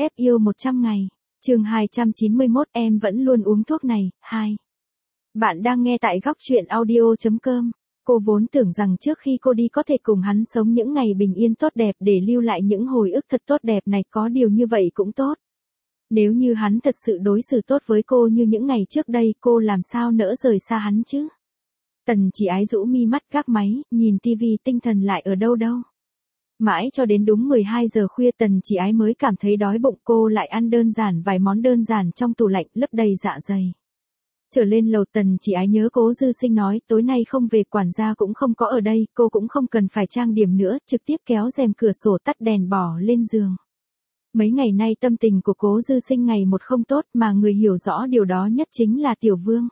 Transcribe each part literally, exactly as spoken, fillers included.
ép yêu một trăm ngày. Chương hai trăm chín mươi mốt em vẫn luôn uống thuốc này. hai. Bạn đang nghe tại góc truyện audio chấm com. Cô vốn tưởng rằng trước khi cô đi có thể cùng hắn sống những ngày bình yên tốt đẹp để lưu lại những hồi ức thật tốt đẹp này, có điều như vậy cũng tốt. Nếu như hắn thật sự đối xử tốt với cô như những ngày trước đây, cô làm sao nỡ rời xa hắn chứ? Tần Chỉ Ái rũ mi mắt gác máy, nhìn tivi, tinh thần lại ở đâu đâu. Mãi cho đến đúng mười hai giờ khuya Tần Chỉ Ái mới cảm thấy đói bụng, cô lại ăn đơn giản vài món đơn giản trong tủ lạnh, lấp đầy dạ dày. Trở lên lầu Tần Chỉ Ái nhớ Cố Dư Sinh nói tối nay không về, quản gia cũng không có ở đây, cô cũng không cần phải trang điểm nữa, trực tiếp kéo rèm cửa sổ tắt đèn bỏ lên giường. Mấy ngày nay tâm tình của Cố Dư Sinh ngày một không tốt, mà người hiểu rõ điều đó nhất chính là Tiểu Vương.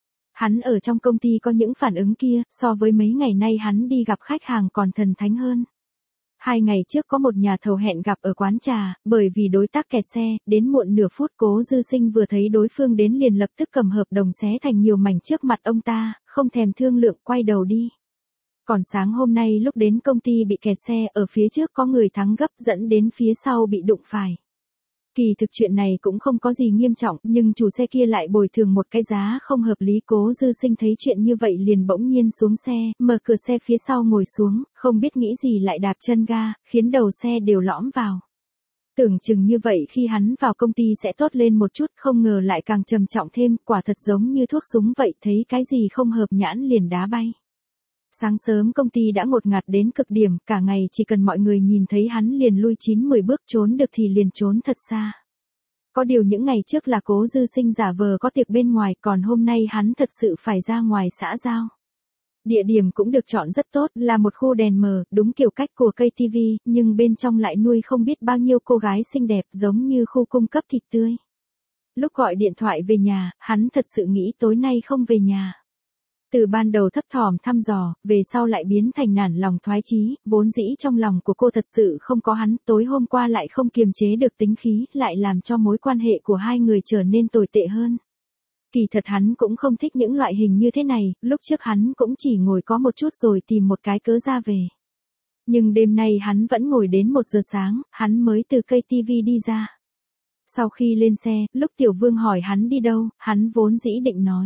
Hắn ở trong công ty có những phản ứng kia, so với mấy ngày nay hắn đi gặp khách hàng còn thần thánh hơn. Hai ngày trước có một nhà thầu hẹn gặp ở quán trà, bởi vì đối tác kẹt xe, đến muộn nửa phút. Cố Dư Sinh vừa thấy đối phương đến liền lập tức cầm hợp đồng xé thành nhiều mảnh trước mặt ông ta, không thèm thương lượng quay đầu đi. Còn sáng hôm nay lúc đến công ty bị kẹt xe, ở phía trước có người thắng gấp dẫn đến phía sau bị đụng phải. Kỳ thực chuyện này cũng không có gì nghiêm trọng, nhưng chủ xe kia lại bồi thường một cái giá không hợp lý. Cố Dư Sinh thấy chuyện như vậy liền bỗng nhiên xuống xe, mở cửa xe phía sau ngồi xuống, không biết nghĩ gì lại đạp chân ga, khiến đầu xe đều lõm vào. Tưởng chừng như vậy khi hắn vào công ty sẽ tốt lên một chút, không ngờ lại càng trầm trọng thêm, quả thật giống như thuốc súng vậy, thấy cái gì không hợp nhãn liền đá bay. Sáng sớm công ty đã ngột ngạt đến cực điểm, cả ngày chỉ cần mọi người nhìn thấy hắn liền lui chín mười bước, trốn được thì liền trốn thật xa. Có điều những ngày trước là Cố Dư Sinh giả vờ có tiệc bên ngoài, còn hôm nay hắn thật sự phải ra ngoài xã giao. Địa điểm cũng được chọn rất tốt, là một khu đèn mờ, đúng kiểu cách của cây ti vi, nhưng bên trong lại nuôi không biết bao nhiêu cô gái xinh đẹp, giống như khu cung cấp thịt tươi. Lúc gọi điện thoại về nhà, hắn thật sự nghĩ tối nay không về nhà. Từ ban đầu thấp thỏm thăm dò, về sau lại biến thành nản lòng thoái chí, vốn dĩ trong lòng của cô thật sự không có hắn, tối hôm qua lại không kiềm chế được tính khí, lại làm cho mối quan hệ của hai người trở nên tồi tệ hơn. Kỳ thật hắn cũng không thích những loại hình như thế này, lúc trước hắn cũng chỉ ngồi có một chút rồi tìm một cái cớ ra về. Nhưng đêm nay hắn vẫn ngồi đến một giờ sáng, hắn mới từ cây ti vi đi ra. Sau khi lên xe, lúc Tiểu Vương hỏi hắn đi đâu, hắn vốn dĩ định nói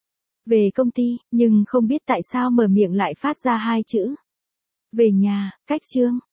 về công ty, nhưng không biết tại sao mở miệng lại phát ra hai chữ về nhà. Cách chương